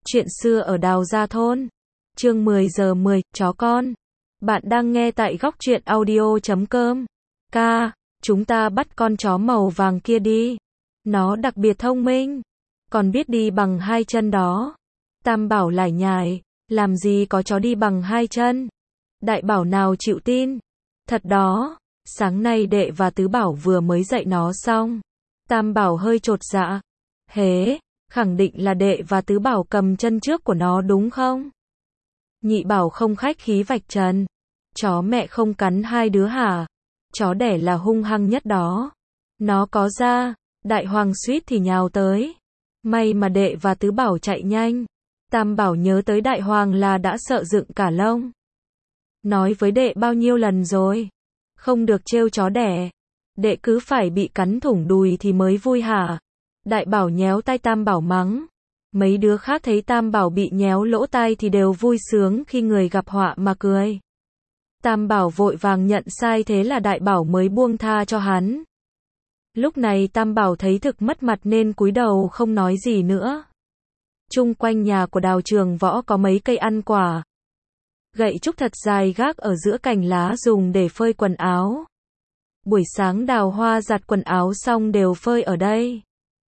Chuyện xưa ở Đào Gia Thôn. Chương 10 giờ 10, chó con. Bạn đang nghe tại góc truyện audio.com. Ca, chúng ta bắt con chó màu vàng kia đi. Nó đặc biệt thông minh. Còn biết đi bằng hai chân đó. Tam Bảo lải nhải, làm gì có chó đi bằng hai chân. Đại Bảo nào chịu tin. Thật đó, sáng nay Đệ và Tứ Bảo vừa mới dạy nó xong. Tam Bảo hơi chột dạ. Hế, khẳng định là Đệ và Tứ Bảo cầm chân trước của nó đúng không? Nhị Bảo không khách khí vạch trần. Chó mẹ không cắn hai đứa hả? Chó đẻ là hung hăng nhất đó. Nó có da. Đại Hoàng suýt thì nhào tới. May mà Đệ và Tứ Bảo chạy nhanh. Tam Bảo nhớ tới Đại Hoàng là đã sợ dựng cả lông. Nói với Đệ bao nhiêu lần rồi? Không được trêu chó đẻ. Đệ cứ phải bị cắn thủng đùi thì mới vui hả? Đại Bảo nhéo tay Tam Bảo mắng. Mấy đứa khác thấy Tam Bảo bị nhéo lỗ tai thì đều vui sướng khi người gặp họa mà cười. Tam Bảo vội vàng nhận sai, thế là Đại Bảo mới buông tha cho hắn. Lúc này Tam Bảo thấy thực mất mặt nên cúi đầu không nói gì nữa. Chung quanh nhà của Đào Trường Võ có mấy cây ăn quả. Gậy trúc thật dài gác ở giữa cành lá dùng để phơi quần áo. Buổi sáng Đào Hoa giặt quần áo xong đều phơi ở đây.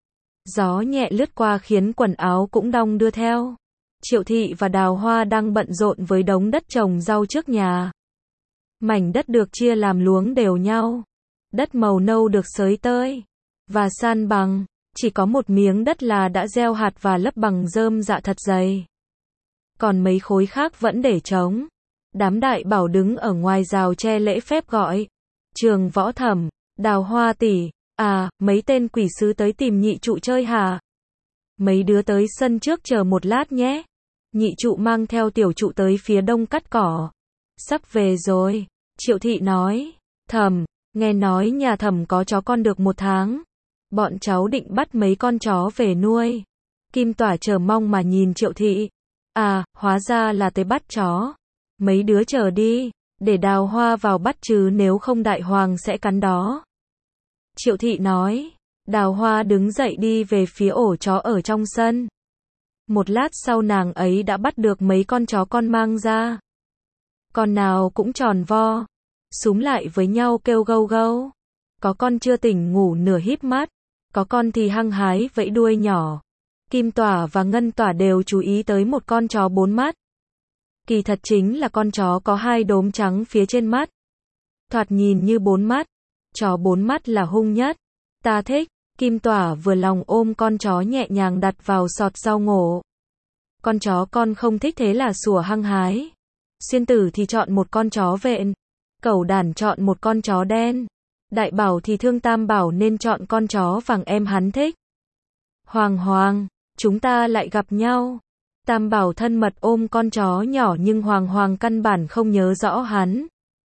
Gió nhẹ lướt qua khiến quần áo cũng đong đưa theo. Triệu Thị và Đào Hoa đang bận rộn với đống đất trồng rau trước nhà. Mảnh đất được chia làm luống đều nhau. Đất màu nâu được xới tơi và san bằng, chỉ có một miếng đất là đã gieo hạt và lấp bằng rơm rạ thật dày. Còn mấy khối khác vẫn để trống. Đám Đại Bảo đứng ở ngoài rào tre lễ phép gọi. Trường Võ Thẩm, Đào Hoa tỷ, à, mấy tên quỷ sứ tới tìm nhị trụ chơi hả? Mấy đứa tới sân trước chờ một lát nhé. Nhị trụ mang theo tiểu trụ tới phía đông cắt cỏ. Sắp về rồi, Triệu Thị nói. Thẩm, nghe nói nhà Thẩm có chó con được 1 tháng. Bọn cháu định bắt mấy con chó về nuôi. Kim Tỏa chờ mong mà nhìn Triệu Thị. À, hóa ra là tới bắt chó. Mấy đứa chờ đi, để Đào Hoa vào bắt chứ nếu không Đại Hoàng sẽ cắn đó. Triệu Thị nói. Đào Hoa đứng dậy đi về phía ổ chó ở trong sân. Một lát sau nàng ấy đã bắt được mấy con chó con mang ra. Con nào cũng tròn vo, súm lại với nhau kêu gâu gâu. Có con chưa tỉnh ngủ nửa híp mắt, có con thì hăng hái vẫy đuôi nhỏ. Kim Tỏa và Ngân Tỏa đều chú ý tới một con chó 4 mắt. Kỳ thật chính là con chó có 2 đốm trắng phía trên mắt. Thoạt nhìn như 4 mắt. Chó 4 mắt là hung nhất. Ta thích. Kim Tỏa vừa lòng ôm con chó nhẹ nhàng đặt vào sọt rau ngổ. Con chó con không thích thế là sủa hăng hái. Xuyên Tử thì chọn một con chó vện. Cẩu Đản chọn một con chó đen. Đại Bảo thì thương Tam Bảo nên chọn con chó vàng em hắn thích. Hoàng Hoàng, chúng ta lại gặp nhau. Tam Bảo thân mật ôm con chó nhỏ nhưng Hoàng Hoàng căn bản không nhớ rõ hắn.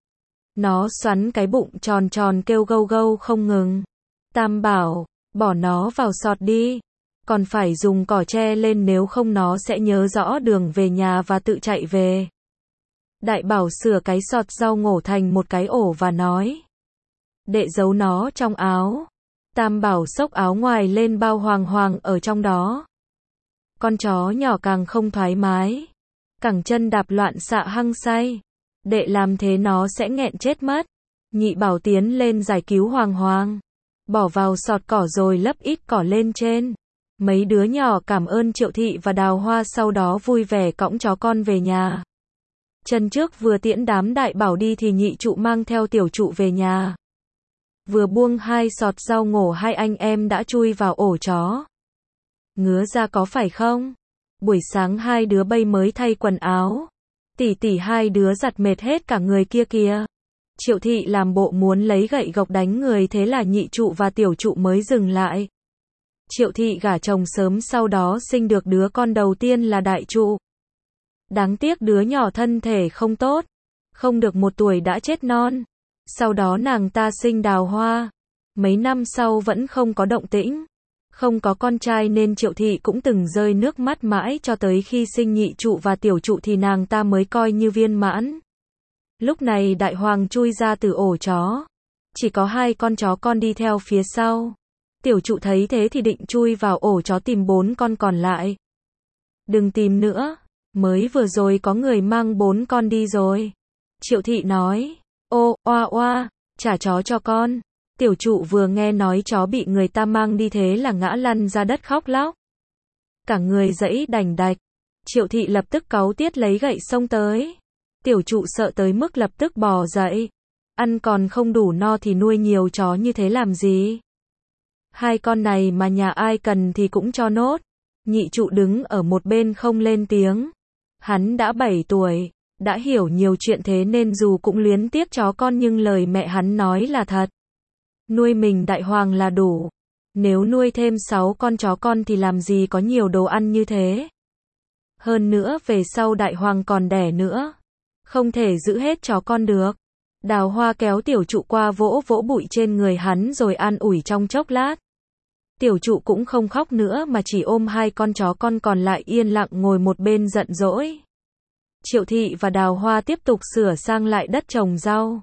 Nó xoắn cái bụng tròn tròn kêu gâu gâu không ngừng. Tam Bảo, bỏ nó vào sọt đi. Còn phải dùng cỏ tre lên nếu không nó sẽ nhớ rõ đường về nhà và tự chạy về. Đại Bảo sửa cái sọt rau ngổ thành một cái ổ và nói. Đệ giấu nó trong áo. Tam Bảo xốc áo ngoài lên bao Hoàng Hoàng ở trong đó. Con chó nhỏ càng không thoải mái. Cẳng chân đạp loạn xạ hăng say. Đệ làm thế nó sẽ nghẹn chết mất. Nhị Bảo tiến lên giải cứu Hoàng Hoàng. Bỏ vào sọt cỏ rồi lấp ít cỏ lên trên. Mấy đứa nhỏ cảm ơn Triệu Thị và Đào Hoa sau đó vui vẻ cõng chó con về nhà. Chân trước vừa tiễn đám Đại Bảo đi thì nhị trụ mang theo tiểu trụ về nhà. Vừa buông 2 sọt rau ngổ 2 anh em đã chui vào ổ chó. Ngứa ra có phải không? Buổi sáng 2 đứa bay mới thay quần áo. Tỉ tỉ 2 đứa giặt mệt hết cả người kia kìa. Triệu Thị làm bộ muốn lấy gậy gộc đánh người, thế là nhị trụ và tiểu trụ mới dừng lại. Triệu Thị gả chồng sớm sau đó sinh được đứa con đầu tiên là Đại Trụ. Đáng tiếc đứa nhỏ thân thể không tốt. Không được 1 tuổi đã chết non. Sau đó nàng ta sinh Đào Hoa. Mấy năm sau vẫn không có động tĩnh. Không có con trai nên Triệu Thị cũng từng rơi nước mắt mãi cho tới khi sinh nhị trụ và tiểu trụ thì nàng ta mới coi như viên mãn. Lúc này Đại Hoàng chui ra từ ổ chó. Chỉ có 2 con chó con đi theo phía sau. Tiểu trụ thấy thế thì định chui vào ổ chó tìm 4 con còn lại. Đừng tìm nữa, mới vừa rồi có người mang 4 con đi rồi. Triệu thị nói, ô, oa oa, trả chó cho con. Tiểu trụ vừa nghe nói chó bị người ta mang đi thế là ngã lăn ra đất khóc lóc. Cả người giãy đành đạch. Triệu thị lập tức cáu tiết lấy gậy xông tới. Tiểu trụ sợ tới mức lập tức bò dậy. Ăn còn không đủ no thì nuôi nhiều chó như thế làm gì? 2 con này mà nhà ai cần thì cũng cho nốt. Nhị trụ đứng ở một bên không lên tiếng. Hắn đã 7 tuổi, đã hiểu nhiều chuyện thế nên dù cũng luyến tiếc chó con nhưng lời mẹ hắn nói là thật. Nuôi mình đại hoàng là đủ. Nếu nuôi thêm 6 con chó con thì làm gì có nhiều đồ ăn như thế. Hơn nữa về sau đại hoàng còn đẻ nữa. Không thể giữ hết chó con được. Đào Hoa kéo tiểu trụ qua vỗ vỗ bụi trên người hắn rồi an ủi trong chốc lát. Tiểu trụ cũng không khóc nữa mà chỉ ôm 2 con chó con còn lại yên lặng ngồi một bên giận dỗi. Triệu thị và Đào Hoa tiếp tục sửa sang lại đất trồng rau.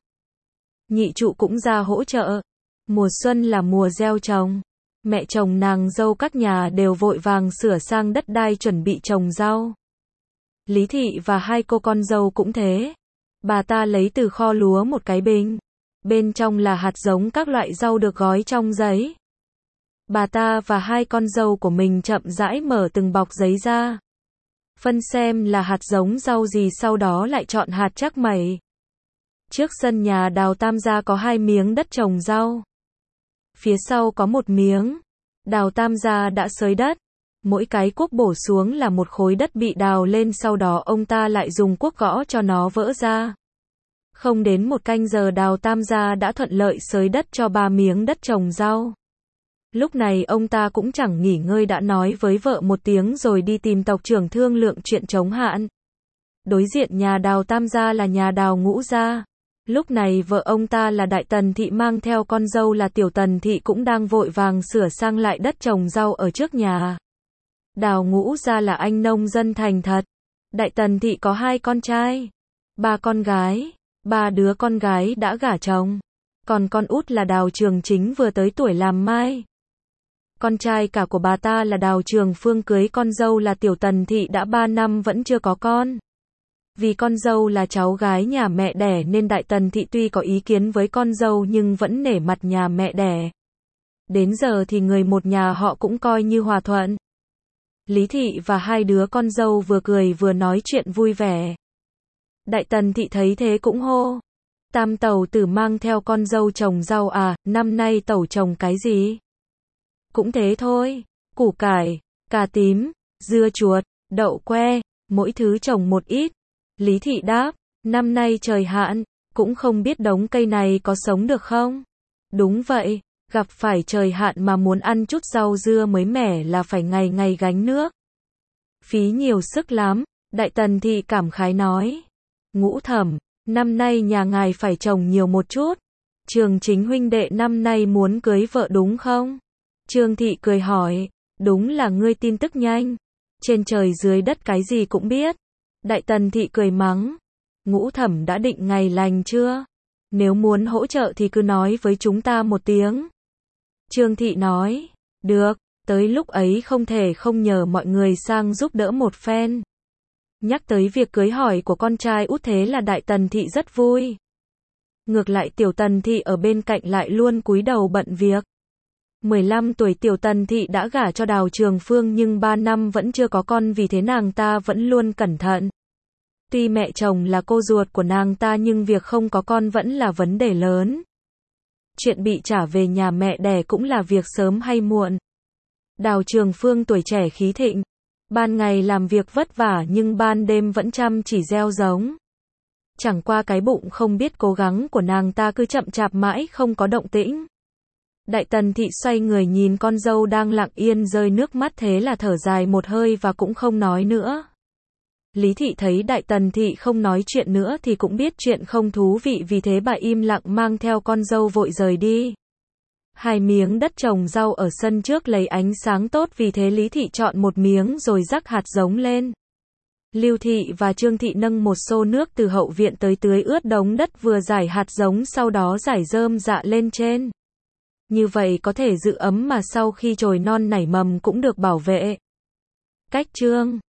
Nhị trụ cũng ra hỗ trợ. Mùa xuân là mùa gieo trồng. Mẹ chồng nàng dâu các nhà đều vội vàng sửa sang đất đai chuẩn bị trồng rau. Lý thị và 2 cô con dâu cũng thế. Bà ta lấy từ kho lúa một cái bình. Bên trong là hạt giống các loại rau được gói trong giấy. Bà ta và 2 con dâu của mình chậm rãi mở từng bọc giấy ra. Phân xem là hạt giống rau gì sau đó lại chọn hạt chắc mẩy. Trước sân nhà Đào Tam gia có 2 miếng đất trồng rau. Phía sau có 1 miếng. Đào Tam gia đã xới đất. Mỗi cái cuốc bổ xuống là một khối đất bị đào lên sau đó ông ta lại dùng cuốc gõ cho nó vỡ ra. Không đến 1 canh giờ Đào Tam gia đã thuận lợi xới đất cho 3 miếng đất trồng rau. Lúc này ông ta cũng chẳng nghỉ ngơi đã nói với vợ một tiếng rồi đi tìm tộc trưởng thương lượng chuyện chống hạn. Đối diện nhà Đào Tam gia là nhà Đào Ngũ gia. Lúc này vợ ông ta là Đại Tần Thị mang theo con dâu là Tiểu Tần Thị cũng đang vội vàng sửa sang lại đất trồng rau ở trước nhà. Đào Ngũ gia là anh nông dân thành thật. Đại Tần Thị có 2 con trai, 3 con gái, 3 đứa con gái đã gả chồng. Còn con út là Đào Trường Chính vừa tới tuổi làm mai. Con trai cả của bà ta là Đào Trường Phương cưới con dâu là Tiểu Tần Thị đã 3 năm vẫn chưa có con. Vì con dâu là cháu gái nhà mẹ đẻ nên Đại Tần Thị tuy có ý kiến với con dâu nhưng vẫn nể mặt nhà mẹ đẻ. Đến giờ thì người một nhà họ cũng coi như hòa thuận. Lý Thị và 2 đứa con dâu vừa cười vừa nói chuyện vui vẻ. Đại Tần Thị thấy thế cũng hô. Tam tẩu tử mang theo con dâu trồng rau à, năm nay tẩu trồng cái gì? Cũng thế thôi, củ cải, cà tím, dưa chuột, đậu que, mỗi thứ trồng một ít. Lý Thị đáp, năm nay trời hạn, cũng không biết đống cây này có sống được không? Đúng vậy, gặp phải trời hạn mà muốn ăn chút rau dưa mới mẻ là phải ngày ngày gánh nước. Phí nhiều sức lắm, Đại Tần Thị cảm khái nói. Ngũ Thẩm, năm nay nhà ngài phải trồng nhiều một chút. Trường Chính huynh đệ năm nay muốn cưới vợ đúng không? Trương Thị cười hỏi, đúng là ngươi tin tức nhanh. Trên trời dưới đất cái gì cũng biết. Đại Tần Thị cười mắng. Ngũ Thẩm đã định ngày lành chưa? Nếu muốn hỗ trợ thì cứ nói với chúng ta một tiếng. Trương Thị nói, được, tới lúc ấy không thể không nhờ mọi người sang giúp đỡ một phen. Nhắc tới việc cưới hỏi của con trai út thế là Đại Tần Thị rất vui. Ngược lại Tiểu Tần Thị ở bên cạnh lại luôn cúi đầu bận việc. 15 tuổi Tiểu Tần Thị đã gả cho Đào Trường Phương nhưng 3 năm vẫn chưa có con vì thế nàng ta vẫn luôn cẩn thận. Tuy mẹ chồng là cô ruột của nàng ta nhưng việc không có con vẫn là vấn đề lớn. Chuyện bị trả về nhà mẹ đẻ cũng là việc sớm hay muộn. Đào Trường Phương tuổi trẻ khí thịnh. Ban ngày làm việc vất vả nhưng ban đêm vẫn chăm chỉ gieo giống. Chẳng qua cái bụng không biết cố gắng của nàng ta cứ chậm chạp mãi không có động tĩnh. Đại Tần Thị xoay người nhìn con dâu đang lặng yên rơi nước mắt thế là thở dài một hơi và cũng không nói nữa. Lý Thị thấy Đại Tần Thị không nói chuyện nữa thì cũng biết chuyện không thú vị vì thế bà im lặng mang theo con dâu vội rời đi. 2 miếng đất trồng rau ở sân trước lấy ánh sáng tốt vì thế Lý Thị chọn một miếng rồi rắc hạt giống lên. Lưu Thị và Trương Thị nâng một xô nước từ hậu viện tới tưới ướt đống đất vừa rải hạt giống sau đó rải rơm rạ lên trên. Như vậy có thể giữ ấm mà sau khi chồi non nảy mầm cũng được bảo vệ. Cách chương